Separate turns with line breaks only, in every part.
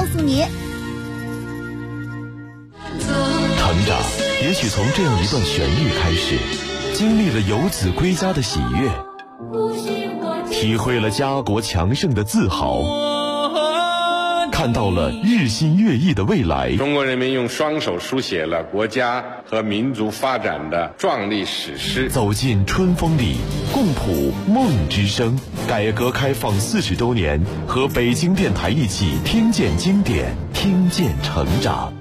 诉你。
成长也许从这样一段旋律开始，经历了游子归家的喜悦，体会了家国强盛的自豪，看到了日新月异的未来。
中国人民用双手书写了国家和民族发展的壮丽史诗。
走进春风里，共谱梦之声。改革开放40周年，和北京电台一起听见经典，听见成长。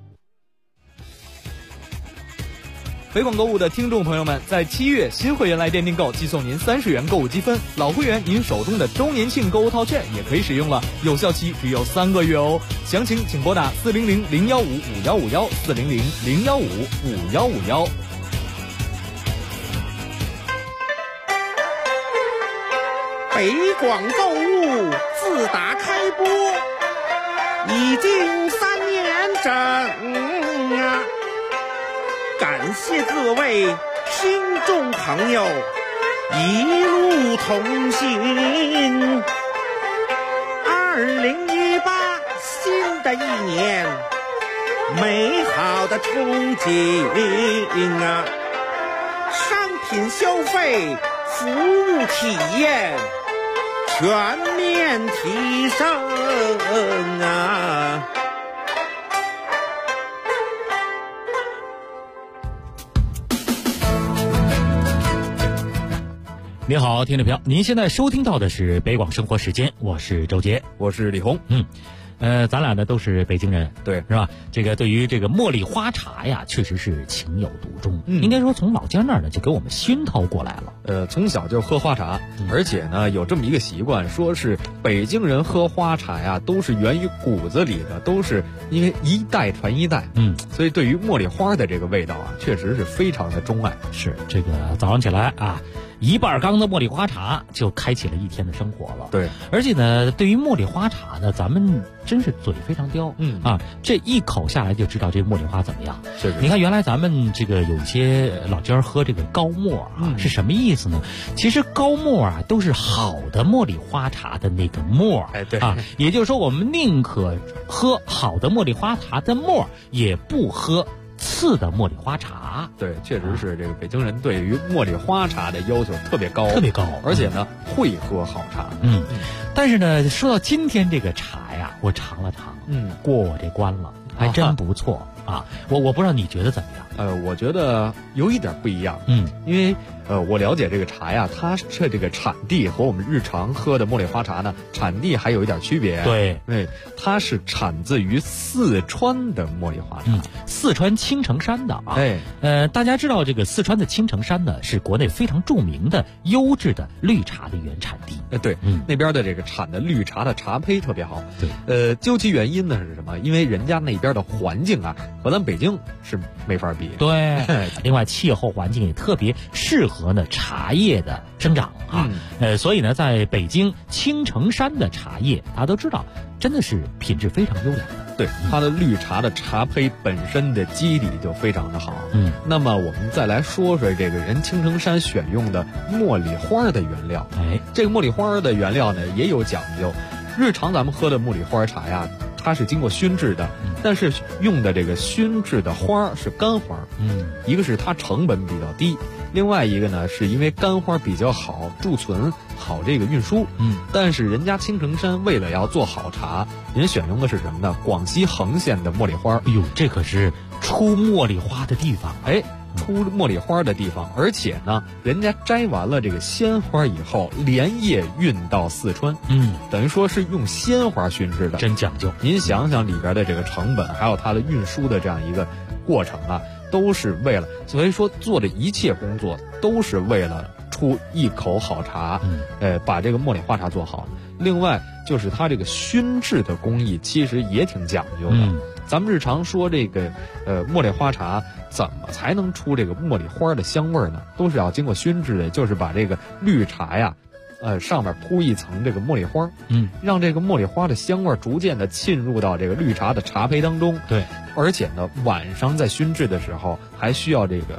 北广购物的听众朋友们，在7月新会员来电订购即送您30元购物积分，老会员您手中的周年庆购物套券也可以使用了，有效期只有3个月哦。详情请拨打400-015-5151，400-015-5151。
北广购物自打开播已经3年整啊！感谢各位听众朋友一路同行。2018新的一年，美好的憧憬啊！商品消费、服务体验全面提升啊！
您好，听众朋友，您现在收听到的是北广生活时间，我是周杰，
我是李红。
咱俩呢都是北京人，
对，
是吧？这个对于这个茉莉花茶呀，确实是情有独钟。应该说从老家那儿呢就给我们熏陶过来了。
从小就喝花茶，而且呢有这么一个习惯，说是北京人喝花茶呀，都是源于骨子里的，都是因为一代传一代。所以对于茉莉花的这个味道啊，确实是非常的钟爱。
是这个早上起来啊，1半缸的茉莉花茶就开启了一天的生活了。
对，
而且呢，对于茉莉花茶呢，咱们真是嘴非常刁。这一口下来就知道这茉莉花怎么样。
是
你看，原来咱们这个有一些老家喝这个高沫啊，是什么意思呢？其实高沫啊都是好的茉莉花茶的那个沫。
对
啊，也就是说我们宁可喝好的茉莉花茶的沫，也不喝次的茉莉花茶。
对，确实是这个北京人对于茉莉花茶的要求特别高，
特别高，
而且呢会喝好茶。
但是呢，说到今天这个茶呀，我尝了尝，过我这关了，还真不错啊。我不知道你觉得怎么样？
我觉得有一点不一样。因为我了解这个茶呀，它这个产地和我们日常喝的茉莉花茶呢，产地还有一点区别。
对，
它是产自于四川的茉莉花茶，
四川青城山的啊。大家知道这个四川的青城山呢，是国内非常著名的优质的绿茶的原产地。
对，那边的这个产的绿茶的茶胚特别好。
对，
究其原因呢是什么？因为人家那边的环境啊，和咱北京是没法比。
对，另外气候环境也特别适合呢茶叶的生长啊。所以呢，在北京青城山的茶叶，大家都知道，真的是品质非常优良的。
对，它的绿茶的茶胚本身的基底就非常的好。那么我们再来说说这个人青城山选用的茉莉花的原料。这个茉莉花的原料呢也有讲究。日常咱们喝的茉莉花茶呀，它是经过熏制的，但是用的这个熏制的花是干花。一个是它成本比较低，另外一个呢是因为干花比较好贮存，好这个运输。但是人家青城山为了要做好茶，人选用的是什么呢？广西横县的茉莉花。
这可是出茉莉花的地方。
出茉莉花的地方，而且呢，人家摘完了这个鲜花以后，连夜运到四川。等于说是用鲜花熏制的，
真讲究。
您想想里边的这个成本，还有它的运输的这样一个过程啊，都是为了，所以说做的一切工作都是为了出一口好茶。把这个茉莉花茶做好。另外就是它这个熏制的工艺其实也挺讲究的。咱们日常说这个茉莉花茶怎么才能出这个茉莉花的香味呢？都是要经过熏制的，就是把这个绿茶呀上面铺一层这个茉莉花，让这个茉莉花的香味逐渐的浸入到这个绿茶的茶胚当中。
对，
而且呢，晚上在熏制的时候还需要这个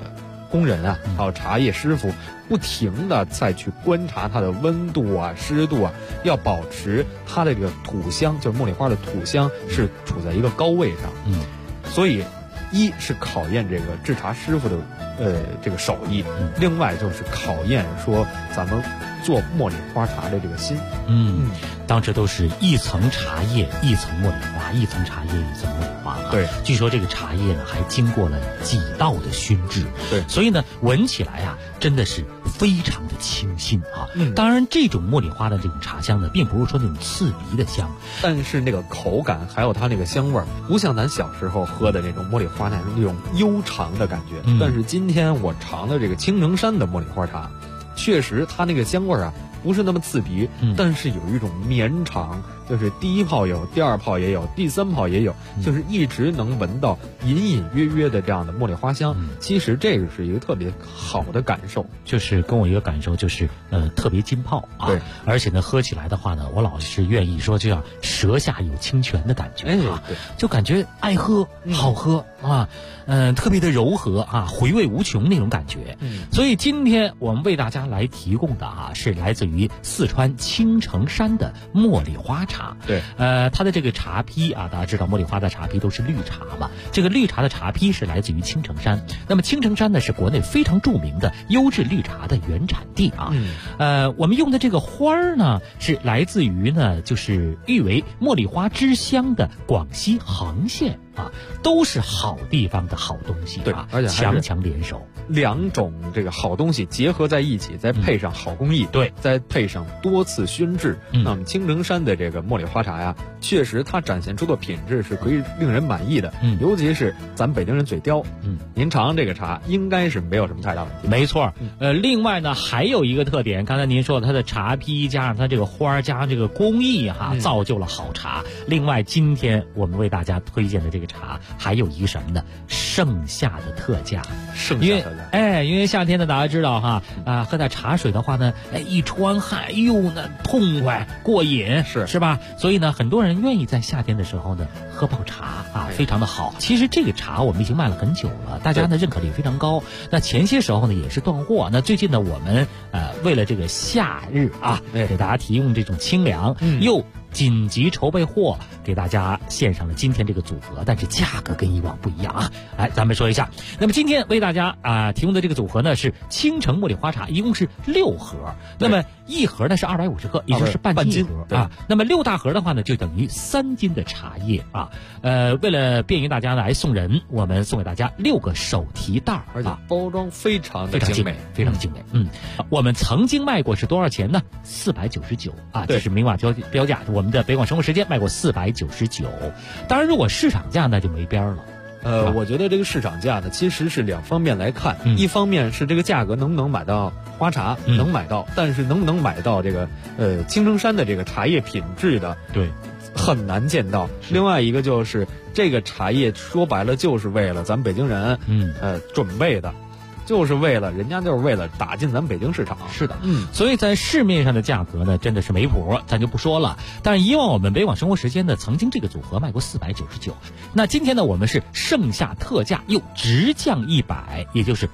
工人啊，还有茶叶师傅，不停的再去观察它的温度啊、湿度啊，要保持它的这个土香，就是茉莉花的土香是处在一个高位上。所以一是考验这个制茶师傅的这个手艺，另外就是考验说咱们做茉莉花茶的这个心。
当时都是一层茶叶一层茉莉花，一层茶叶一层茉莉花啊。
对，
据说这个茶叶呢还经过了几道的熏制。
对，
所以呢闻起来啊真的是非常的清新啊。当然这种茉莉花的这种茶香呢，并不是说那种刺鼻的香，
但是那个口感还有它那个香味儿，不像咱小时候喝的那种茉莉花那种悠长的感觉。但是今天我尝的这个青城山的茉莉花茶，确实它那个香味儿啊不是那么刺鼻，但是有一种绵长，就是第一泡有，第二泡也有，第三泡也有，就是一直能闻到隐隐约约的这样的茉莉花香。其实这个是一个特别好的感受，
就是跟我一个感受就是特别浸泡啊。
对，
而且呢喝起来的话呢，我老是愿意说就像舌下有清泉的感觉啊，就感觉爱喝好喝啊，特别的柔和啊，回味无穷那种感觉。所以今天我们为大家来提供的啊，是来自于四川青城山的茉莉花茶。
对，
它的这个茶坯啊，大家知道茉莉花的茶坯都是绿茶嘛，这个绿茶的茶坯是来自于青城山。那么青城山呢，是国内非常著名的优质绿茶的原产地啊。我们用的这个花儿呢，是来自于呢，就是誉为茉莉花之乡的广西杭县啊，都是好地方的好东西啊。
对，而且
强强联手，
两种这个好东西结合在一起，再配上好工艺，
对，
再配上多次熏制，那么青城山的这个茉莉花茶呀，确实它展现出的品质是可以令人满意的。尤其是咱北京人嘴刁，您尝这个茶应该是没有什么太大问题。
没错。另外呢还有一个特点，刚才您说它的茶坯加上它这个花加上这个工艺哈，造就了好茶。另外今天我们为大家推荐的这个茶还有一个什么呢？盛夏的特价。因为夏天呢，大家知道哈喝点茶水的话呢，一出完汗，哎呦那痛快过瘾，是吧？所以呢，很多人愿意在夏天的时候呢喝泡茶啊，非常的好。其实这个茶我们已经卖了很久了，大家呢认可率非常高。那前些时候呢也是断货，那最近呢我们为了这个夏日啊，给大家提供这种清凉，又紧急筹备货，给大家献上了今天这个组合，但是价格跟以往不一样啊。来，咱们说一下。那么今天为大家提供的这个组合呢是青城茉莉花茶，一共是6盒。那么一盒呢是250克，也就是半斤盒啊。那么6大盒的话呢，就等于3斤的茶叶啊。为了便于大家来送人，我们送给大家6个手提袋，
而且包装非常的精美，
非常精美。我们曾经卖过是多少钱呢？499啊，这是明码标价。我们的北广生活时间卖过499，当然如果市场价那就没边了。
我觉得这个市场价呢，其实是2方面来看，一方面是这个价格能不能买到花茶，能买到，但是能不能买到这个青城山的这个茶叶品质的，
对，
很难见到。另外一个就是这个茶叶说白了就是为了咱们北京人准备的。就是为了打进咱们北京市场。
是的，所以在市面上的价格呢，真的是没谱，咱就不说了。但是以往我们北广生活时间呢，曾经这个组合卖过499。那今天呢，我们是盛夏特价，又直降100，也就是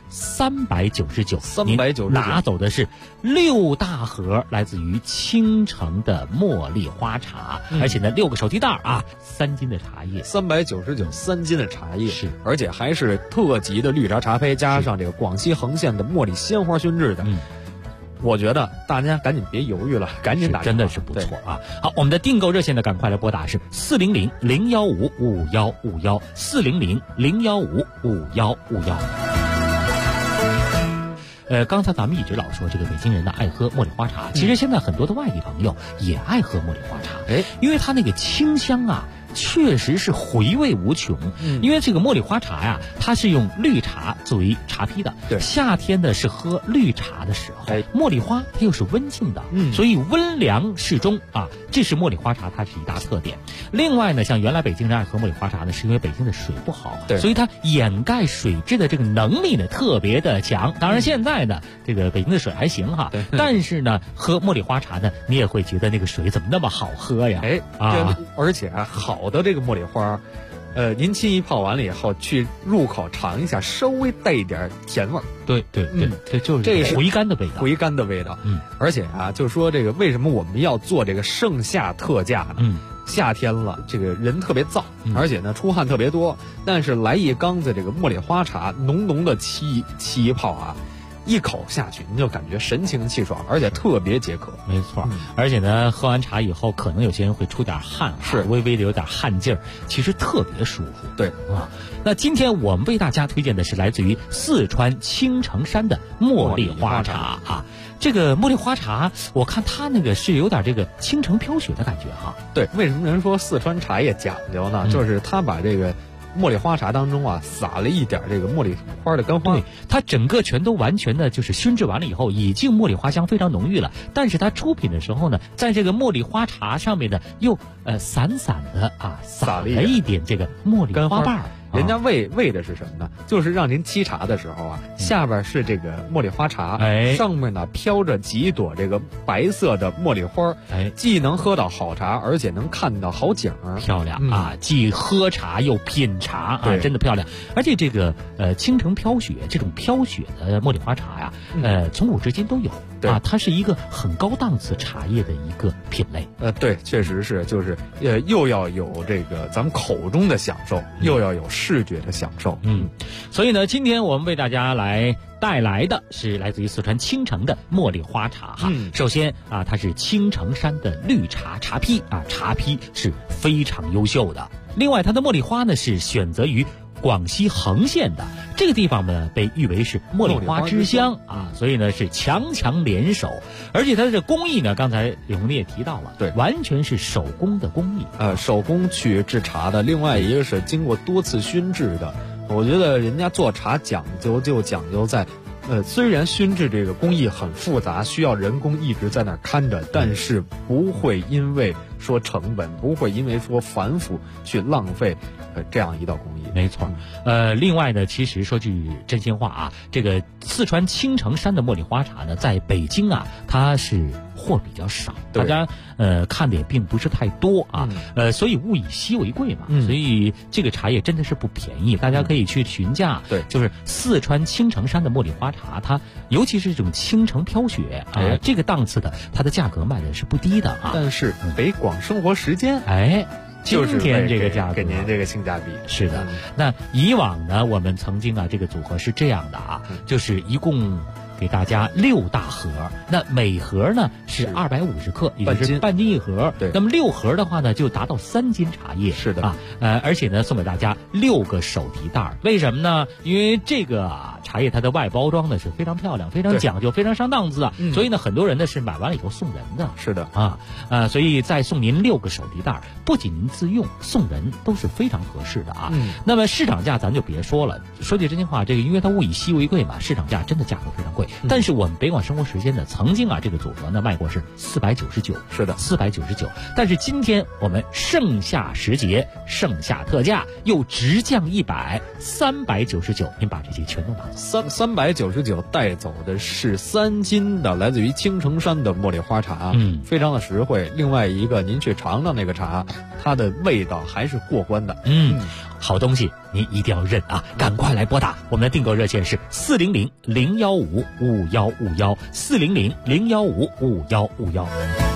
399。您拿走的是6大盒来自于青城的茉莉花茶，而且呢6个手提袋啊，3斤的茶叶
，399，3斤的茶叶
是，
而且还是特级的绿茶茶胚，加上这个广西横县的茉莉鲜花熏制的。我觉得大家赶紧别犹豫了，赶紧打，
真的是不错啊！好，我们的订购热线呢，赶快来拨打是400-015-5151，400-015-5151。刚才咱们一直老说这个北京人呢爱喝茉莉花茶，其实现在很多的外地朋友也爱喝茉莉花茶，因为它那个清香啊，确实是回味无穷。因为这个茉莉花茶呀，它是用绿茶作为茶坯的。
对，
夏天呢是喝绿茶的时候，茉莉花它又是温性的，所以温凉适中啊，这是茉莉花茶它是一大特点。另外呢，像原来北京人爱喝茉莉花茶呢，是因为北京的水不好，所以它掩盖水质的这个能力呢特别的强。当然现在呢，这个北京的水还行哈，但是呢，喝茉莉花茶呢，你也会觉得那个水怎么那么好喝呀？
而且好的这个茉莉花， 您沏一泡完了以后，去入口尝一下，稍微带一点甜味儿。
对，这就是回甘的味道，
回甘的味道。而且啊，就说这个为什么我们要做这个盛夏特价呢？夏天了，这个人特别燥，而且呢出汗特别多，但是来一缸子这个茉莉花茶，浓浓的沏一泡啊，一口下去你就感觉神清气爽，而且特别解渴。
没错，而且呢，喝完茶以后，可能有些人会出点汗，
是
微微的有点汗劲儿，其实特别舒服。
对
啊，那今天我们为大家推荐的是来自于四川青城山的茉莉花茶啊。这个茉莉花茶，我看它那个是有点这个倾城飘雪的感觉哈。
对，为什么人说四川茶叶讲究呢？就是它把这个茉莉花茶当中啊，撒了一点这个茉莉花的干花，
对，它整个全都完全的就是熏制完了以后，已经茉莉花香非常浓郁了。但是它出品的时候呢，在这个茉莉花茶上面呢，又散散的啊撒了一点这个茉莉花瓣儿。
人家为的是什么呢？就是让您沏茶的时候啊，下边是这个茉莉花茶，上面呢飘着几朵这个白色的茉莉花，既能喝到好茶，而且能看到好景儿，
漂亮啊！既喝茶又品茶啊，真的漂亮。而且这个倾城飘雪这种飘雪的茉莉花茶呀，从古至今都有啊，它是一个很高档次茶叶的一个品类。
对，确实是，就是又要有这个咱们口中的享受，又要有视觉的享受。
所以呢，今天我们为大家来带来的是来自于四川青城的茉莉花茶哈。首先啊，它是青城山的绿茶茶坯啊，茶坯是非常优秀的。另外，它的茉莉花呢是选择于广西横县的这个地方呢，被誉为是茉莉花之乡啊，所以呢是强联手，而且它的这工艺呢，刚才李红你也提到了，
对，
完全是手工的工艺，
手工去制茶的。另外一个是经过多次熏制的，我觉得人家做茶讲究就讲究在。虽然熏制这个工艺很复杂，需要人工一直在那儿看着，但是不会因为说成本，不会因为说繁复去浪费这样一道工艺。
没错。另外呢，其实说句真心话啊，这个四川青城山的茉莉花茶呢，在北京啊，它是货比较少，大家看的也并不是太多啊。所以物以稀为贵嘛，所以这个茶叶真的是不便宜，大家可以去询价。
对，
就是四川青城山的茉莉花茶，它尤其是这种倾城飘雪啊，这个档次的，它的价格卖的是不低的啊。
但是北广生活时间，
今天这个价格
给您这个性价比。
是的。那以往呢，我们曾经啊，这个组合是这样的啊，就是一共给大家6大盒，那每盒呢是250克，也就是半斤一盒。
对，
那么6盒的话呢，就达到3斤茶叶。
是的
啊，而且呢，送给大家6个手提袋。为什么呢？因为这个茶叶它的外包装呢是非常漂亮、非常讲究、非常上档次啊，所以呢，很多人呢是买完了以后送人的。
是的
啊，所以再送您6个手提袋，不仅您自用，送人都是非常合适的啊。那么市场价咱就别说了，说句真心话，这个因为它物以稀为贵嘛，市场价真的价格非常贵。但是我们北广生活时间呢，曾经啊这个组合呢卖过是499，
是的
，499。但是今天我们盛夏时节，盛夏特价又直降100，399，您把这些全都拿走。
399带走的是3斤的来自于青城山的茉莉花茶，非常的实惠。另外一个，您去尝尝那个茶，它的味道还是过关的。
好东西您一定要认啊！赶快来拨打我们的订购热线是400-015-5151，400-015-5151。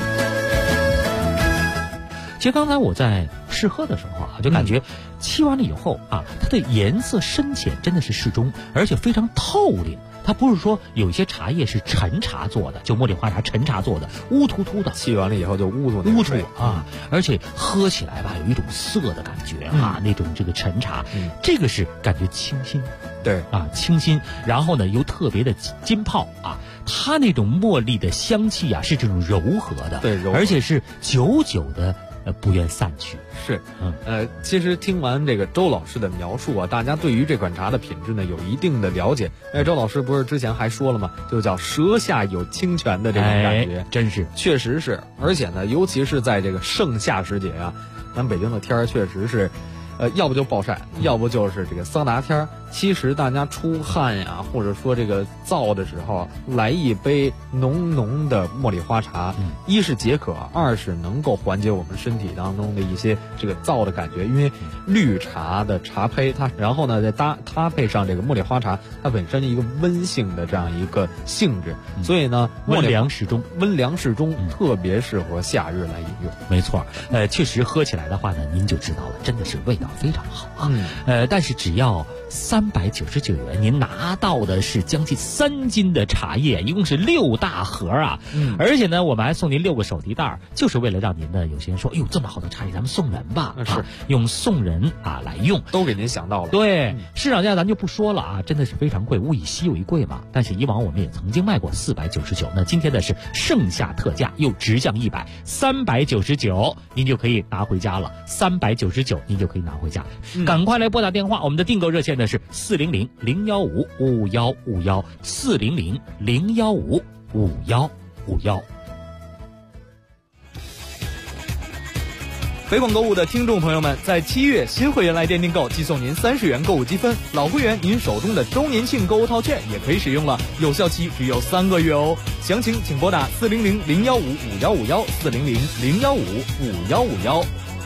其实刚才我在试喝的时候啊，就感觉沏完了以后啊，它的颜色深浅真的是适中，而且非常透亮。它不是说有一些茶叶是陈茶做的，就茉莉花茶陈茶做的，乌秃秃的，
沏完了以后就乌秃
啊，而且喝起来吧有一种涩的感觉啊，那种这个陈茶，这个是感觉清新，
对
啊，清新，然后呢又特别的金泡啊，它那种茉莉的香气啊是这种柔和的，
对，柔和，
而且是久久的不愿散去。
是，其实听完这个周老师的描述啊，大家对于这款茶的品质呢有一定的了解。周老师不是之前还说了吗？就叫舌下有清泉的这种感觉，
真是，
确实是。而且呢，尤其是在这个盛夏时节啊，咱北京的天儿确实是，要不就暴晒，要不就是这个桑拿天儿。 其实大家出汗呀，或者说这个燥的时候，来一杯浓浓的茉莉花茶，一是解渴，二是能够缓解我们身体当中的一些这个燥的感觉。因为绿茶的茶胚它，然后呢再搭配上这个茉莉花茶，它本身一个温性的这样一个性质，所以呢
温凉适中，
特别适合夏日来饮用。
没错，确实喝起来的话呢，您就知道了，真的是味道非常好啊。但是只要399元，您拿到的是将近3斤的茶叶，一共是6大盒啊。而且呢，我们还送您6个手提袋，就是为了让您呢，有些人说，哎呦，这么好的茶叶，咱们送人吧，
是
用送人来用，
都给您想到了。
对，市场价咱就不说了啊，真的是非常贵，物以稀为贵嘛。但是以往我们也曾经卖过499，那今天的是盛夏特价，又直降100，399您就可以拿回家了，399您就可以拿回家。赶快来拨打电话，我们的订购热线呢是400-015-5151，400-015-5151。
北广购物的听众朋友们，在7月新会员来电订购，即送您30元购物积分；老会员您手中的周年庆购物套券也可以使用了，有效期只有3个月哦。详情请拨打400-015-5151，400-015-5151。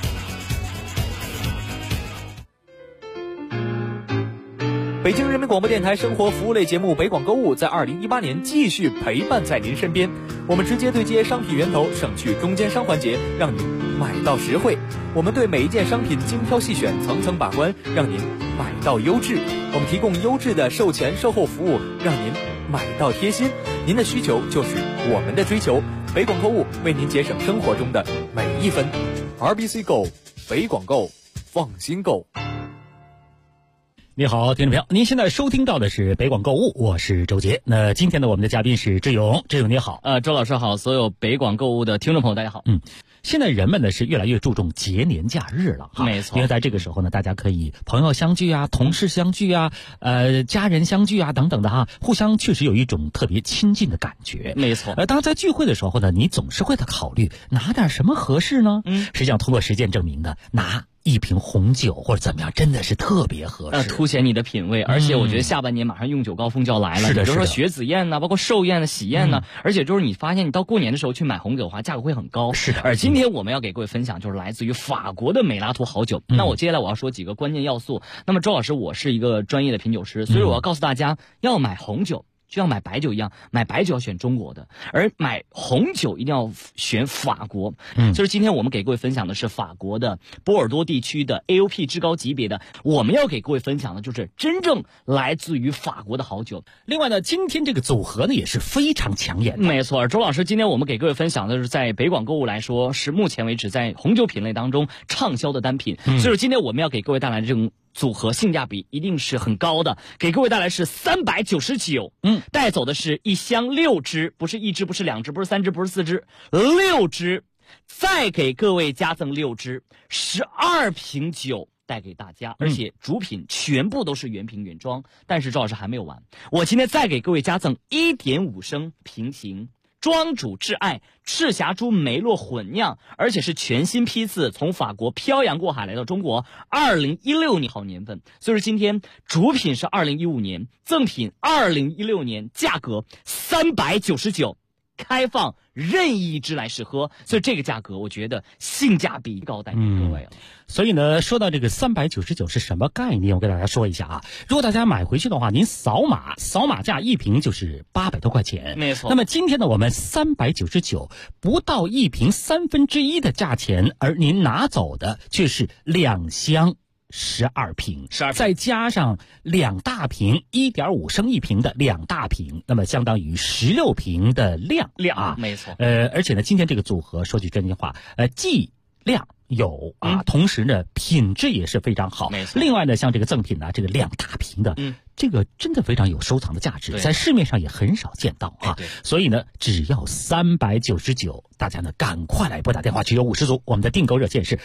北京人民广播电台生活服务类节目北广购物在2018年继续陪伴在您身边，我们直接对接商品源头，省去中间商环节，让您买到实惠。我们对每一件商品精挑细选，层层把关，让您买到优质。我们提供优质的售前售后服务，让您买到贴心。您的需求就是我们的追求，北广购物为您节省生活中的每一分。RBC Go， 北广购，放心购。
你好，听众朋友，您现在收听到的是北广购物，我是周杰。那今天呢，我们的嘉宾是志勇，志勇你好。
周老师好，所有北广购物的听众朋友大家好。
现在人们呢是越来越注重节年假日了哈，
没错。
因为在这个时候呢，大家可以朋友相聚啊，同事相聚啊，家人相聚啊等等的哈，互相确实有一种特别亲近的感觉。
没错。
当然在聚会的时候呢，你总是会在考虑拿点什么合适呢？实际上通过实践证明呢，拿一瓶红酒或者怎么样，真的是特别合适，
凸显你的品味。而且我觉得下半年马上用酒高峰就要来了，
是的，
比如说雪子宴呐，包括寿宴、喜宴呐，而且就是你发现你到过年的时候去买红酒的话，价格会很高。
是的。
而今天我们要给各位分享就是来自于法国的美拉图好酒。那我接下来我要说几个关键要素。那么周老师，我是一个专业的品酒师，所以我要告诉大家，要买红酒就像买白酒一样，买白酒要选中国的，而买红酒一定要选法国。就是今天我们给各位分享的是法国的波尔多地区的 AOP 至高级别的，我们要给各位分享的就是真正来自于法国的好酒。
另外呢，今天这个组合呢也是非常抢眼的。
没错，周老师，今天我们给各位分享的是在北广购物来说，是目前为止在红酒品类当中畅销的单品。所以说今天我们要给各位带来的这种组合性价比一定是很高的，给各位带来是399，带走的是一箱6支，不是1支，不是2支，不是3支，不是4支，6支，再给各位加赠6支，12瓶酒带给大家，而且主品全部都是原瓶原装。但是周老师还没有完，我今天再给各位加赠1.5升平行庄主挚爱赤霞珠梅洛混酿，而且是全新批次，从法国漂洋过海来到中国，2016年好年份。所以说今天主品是2015年，赠品2016年，价格399，开放任意一支来试喝，所以这个价格我觉得性价比高，带给各位了。
所以呢，说到这个399是什么概念，我给大家说一下啊。如果大家买回去的话，您扫码价一瓶就是800多块钱，
没错。
那么今天呢，我们399不到一瓶1/3的价钱，而您拿走的却是2箱12瓶，再加上2大瓶1.5升一瓶的2大瓶，那么相当于16瓶的量啊，
没错。
而且呢，今天这个组合说句真心话，既量有啊，同时呢品质也是非常好。
没错。
另外呢，像这个赠品呢，这个2大瓶的， 这个真的非常有收藏的价值，在市面上也很少见到啊。所以呢，只要399，大家呢赶快来拨打电话取有50组。我们的订购热线是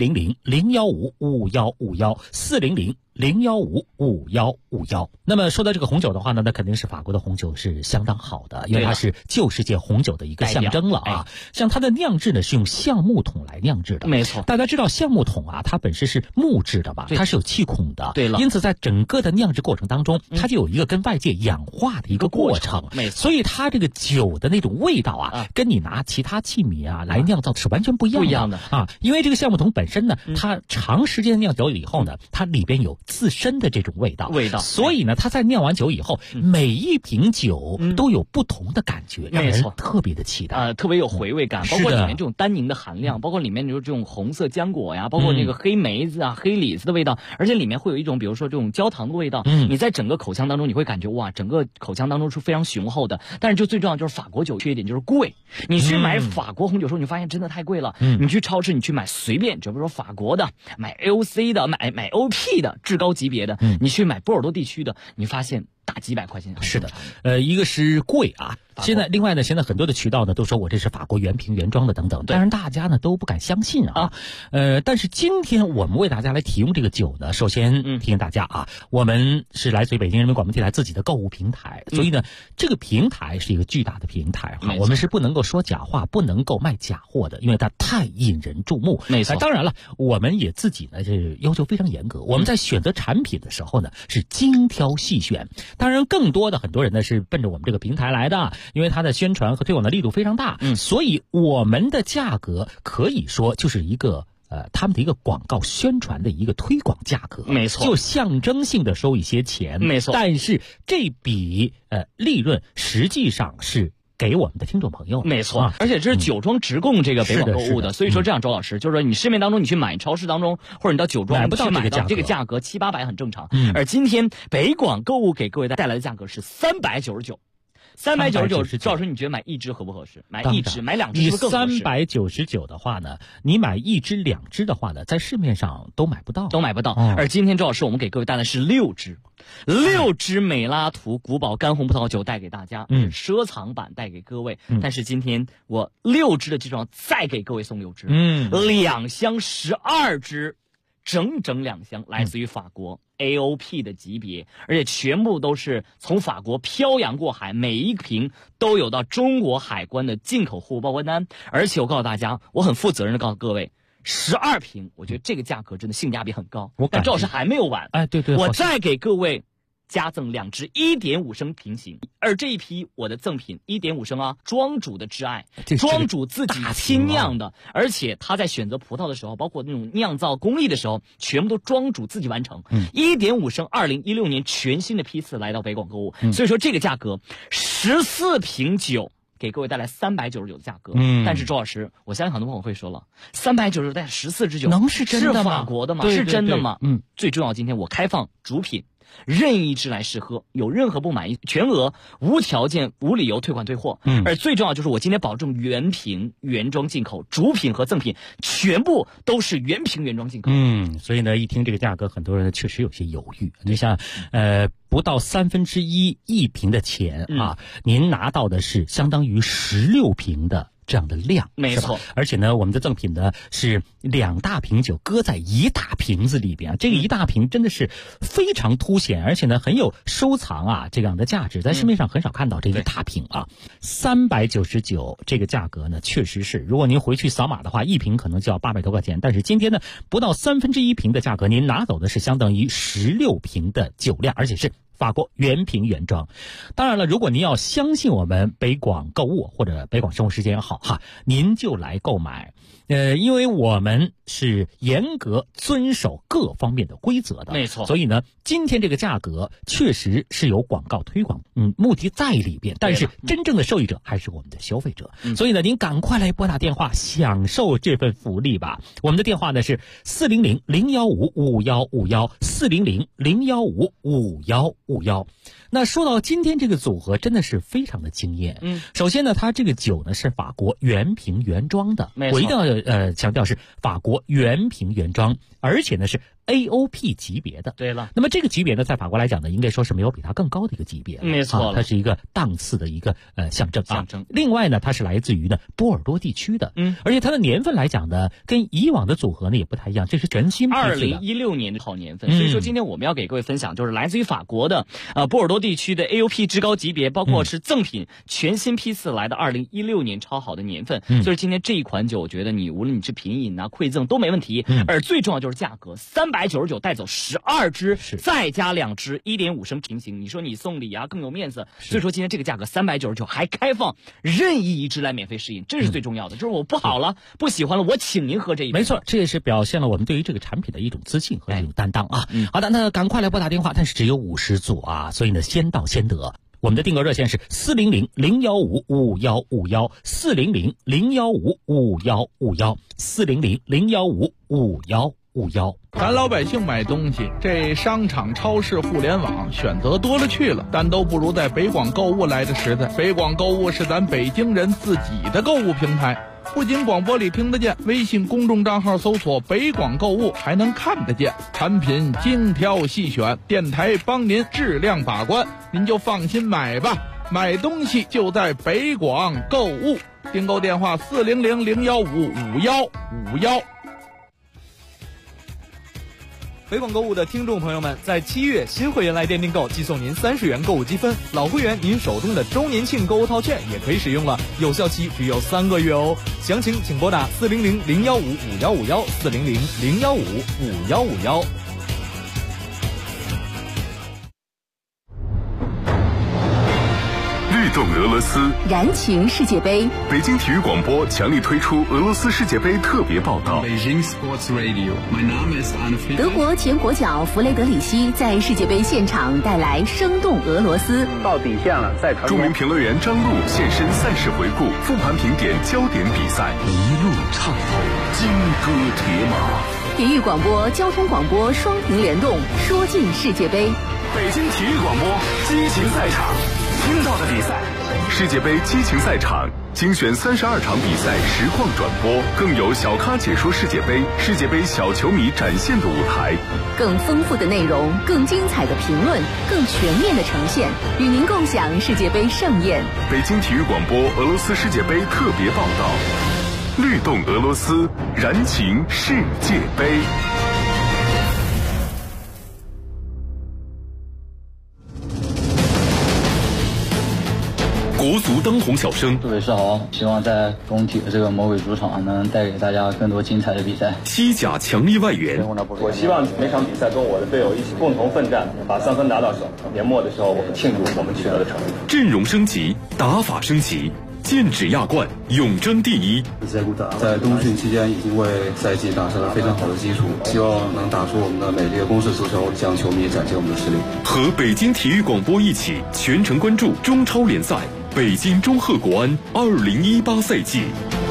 400-015-5151，400-015-5151。那么说到这个红酒的话呢，那肯定是法国的红酒是相当好的，因为它是旧世界红酒的一个象征了啊。像它的酿制呢是用橡木桶来酿制的，
没错。
大家知道橡木桶啊，它本身是木质的吧，它是有气孔的，
对了。
因此在整个的酿制过程当中，它就有一个跟外界氧化的一个过程，
没错。
所以它这个酒的那种味道啊，跟你拿其他器皿啊来酿造是完全不一样的啊。因为这个橡木桶本身呢，它长时间酿酒以后呢，它里边有自身的这种味道，所以呢，它在酿完酒以后，每一瓶酒都有不同的感觉，让人特别的期待
特别有回味感，包括里面这种单宁的含量，包括里面就是这种红色浆果呀，包括那个黑梅子啊、黑李子的味道，而且里面会有一种比如说这种焦糖的味道，你在整个口腔当中你会感觉哇，整个口腔当中是非常雄厚的。但是就最重要就是法国酒缺点就是贵，你去买法国红酒的时候，你发现真的太贵了。你去超市你去买随便，就比如说法国的，买 AOC 的，买 OP 的至高级别的，你去买波尔多地区的，你发现大几百块钱。
是的，一个是贵啊。现在另外呢，现在很多的渠道呢都说我这是法国原瓶原装的等等，当然大家呢都不敢相信啊。但是今天我们为大家来提供这个酒呢，首先提醒大家啊，我们是来自于北京人民广播电台自己的购物平台，所以呢这个平台是一个巨大的平台哈，我们是不能够说假话，不能够卖假货的，因为它太引人注目。
没错。
当然了，我们也自己呢这要求非常严格，我们在选择产品的时候呢是精挑细选。当然更多的很多人呢是奔着我们这个平台来的，因为它的宣传和推广的力度非常大，所以我们的价格可以说就是一个他们的一个广告宣传的一个推广价格，
没错，
就象征性的收一些钱，
没错。
但是这笔利润实际上是给我们的听众朋友，
没错，而且这是酒庄直供这个北广购物的，所以说这样，周老师就是说，你市面当中你去买超市当中，或者你到酒庄
买不到
这个价格700-800很正常。而今天北广购物给各位带来的价格是399。399，赵老师，你觉得买一支合不合适？买一支，买两支是不是更合适
？399的话呢，你买一支、两支的话呢，在市面上都买不到，
而今天周老师，我们给各位带来是6支美拉图古堡干红葡萄酒带给大家，奢藏版带给各位。但是今天我6支的基础上再给各位送6支，2箱12支。整2箱来自于法国 AOP 的级别，而且全部都是从法国漂洋过海，每一瓶都有到中国海关的进口货物报关单。而且我告诉大家，我很负责任的告诉各位，12瓶，我觉得这个价格真的性价比很高。但赵老师还没有完，
对，
我再给各位加赠2支1.5升瓶型，而这一批我的赠品1.5升啊，庄主的挚爱，庄主自己亲酿的，而且他在选择葡萄的时候，包括那种酿造工艺的时候，全部都庄主自己完成。1.5升2016年全新的批次来到北广购物，所以说这个价格14瓶酒给各位带来399的价格。但是周老师，我相信很多朋友会说了，399带14支酒
能是真的吗？
是法国的吗？是真的吗？最重要，今天我开放主品。任意支来试喝，有任何不满意，全额无条件、无理由退款退货。而最重要就是我今天保证原瓶原装进口，主品和赠品全部都是原瓶原装进口。
所以呢，一听这个价格，很多人确实有些犹豫。你像不到1/3一瓶的钱啊，您拿到的是相当于16瓶的这样的量，
没错。
而且呢，我们的赠品呢是2大瓶酒搁在1大瓶子里边，这个1大瓶真的是非常凸显，而且呢很有收藏啊这样的价值，在市面上很少看到这个大瓶啊。399这个价格呢，确实是，如果您回去扫码的话，一瓶可能就要800多块钱，但是今天呢，不到1/3瓶的价格，您拿走的是相当于16瓶的酒量，而且是法国原瓶原装。当然了，如果您要相信我们北广购物或者北广生活时间也好哈，您就来购买。因为我们是严格遵守各方面的规则的，
没错。
所以呢，今天这个价格确实是有广告推广，目的在里边，但是真正的受益者还是我们的消费者。所以呢，您赶快来拨打电话享受这份福利吧。我们的电话呢是400-015-5151，400-015-5151。那说到今天这个组合真的是非常的惊艳。首先呢，它这个酒呢是法国原瓶原装的，我一定要强调是法国原瓶原装，而且呢是 AOP 级别的。
对了，
那么这个级别呢，在法国来讲呢，应该说是没有比它更高的一个级别了。
没错，
它是一个档次的一个象征。另外呢，它是来自于呢波尔多地区的，而且它的年份来讲呢，跟以往的组合呢也不太一样，这是全新批次的
2016年的好年份。所以说今天我们要给各位分享，就是来自于法国的波尔多地区的 AOP 至高级别，包括是赠品全新批次来的2016年超好的年份。所以今天这一款酒，我觉得你无论你是品饮馈赠都没问题。而最重要就是价格，399带走12支，再加2支1.5升平行，你说你送礼更有面子。所以说今天这个价格399，还开放任意一支来免费试饮，这是最重要的。就是我不好了，不喜欢了，我请您喝这一杯。
没错，这也是表现了我们对于这个产品的一种自信和一种担当啊。好的，那赶快来拨打电话，但是只有50组啊，所以呢先到先得。我们的订购热线是400-015-5151，400-015-5151，400-015-5151。
咱老百姓买东西，这商场、超市、互联网选择多了去了，但都不如在北广购物来的实在。北广购物是咱北京人自己的购物平台，不仅广播里听得见，微信公众账号搜索北广购物还能看得见，产品精挑细选，电台帮您质量把关，您就放心买吧。买东西就在北广购物，订购电话400-015-5151。
北广购物的听众朋友们，在7月新会员来电订购，既送您30元购物积分，老会员您手中的周年庆购物套券也可以使用了，有效期只有3个月哦。详情请拨打400-015-5151，400-015-5151。
律动俄罗斯，
燃情世界杯。
北京体育广播强力推出俄罗斯世界杯特别报道。
德国前国脚弗雷德里希在世界杯现场带来生动俄罗斯。
到底线了，在传。
著名评论员张璐现身赛事回顾，复盘评点焦点比赛，一路畅透，金戈铁马。
体育广播、交通广播双屏联动，说尽世界杯。
北京体育广播激情赛场，听到的比赛，世界杯激情赛场精选32场比赛实况转播，更有小咖解说世界杯，世界杯小球迷展现的舞台，
更丰富的内容，更精彩的评论，更全面的呈现，与您共享世界杯盛宴。
北京体育广播俄罗斯世界杯特别报道，律动俄罗斯，燃情世界杯。国足当红小生，
各位是好，希望在工体的这个魔鬼主场能带给大家更多精彩的比赛。
西甲强力外援，
我希望每场比赛跟我的队友一起共同奋战，把3分拿到手。年末的时候，我们庆祝我们取得的成绩。
阵容升级，打法升级，剑指亚冠，永争第一。
在冬训期间已经为赛季打下了非常好的基础，希望能打出我们的美丽的攻势足球，向球迷展现我们的实力。
和北京体育广播一起全程关注中超联赛。北京中赫国安2018赛季。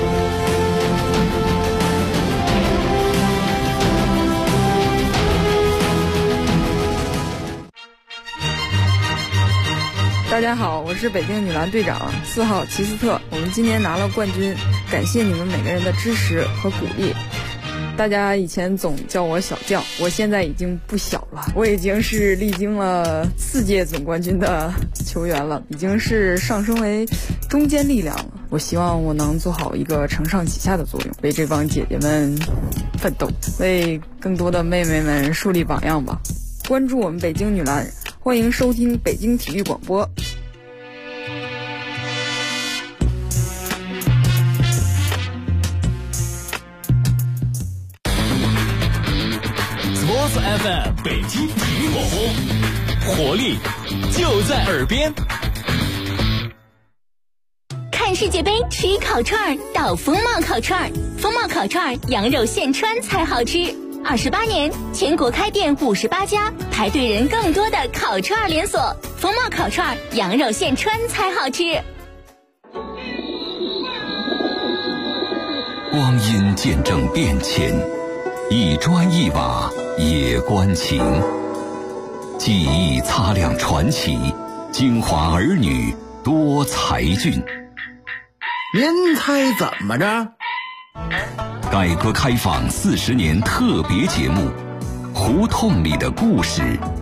大家好，我是北京女篮队长4号齐斯特，我们今年拿了冠军，感谢你们每个人的支持和鼓励。大家以前总叫我小将，我现在已经不小了，我已经是历经了4届总冠军的球员了，已经是上升为中坚力量了。我希望我能做好一个承上启下的作用，为这帮姐姐们奋斗，为更多的妹妹们树立榜样吧。关注我们北京女篮，欢迎收听北京体育广播。
FM 北京体育广播，活力就在耳边。
看世界杯吃烤串到风貌烤串，风貌烤串羊肉现穿才好吃。28年，全国开店58家，排队人更多的烤串连锁。风貌烤串羊肉现穿才好吃。
光阴见证变迁，一砖一瓦也关情，记忆擦亮传奇，京华儿女多才俊。
您猜怎么着？
改革开放40年特别节目，
胡同里的故事。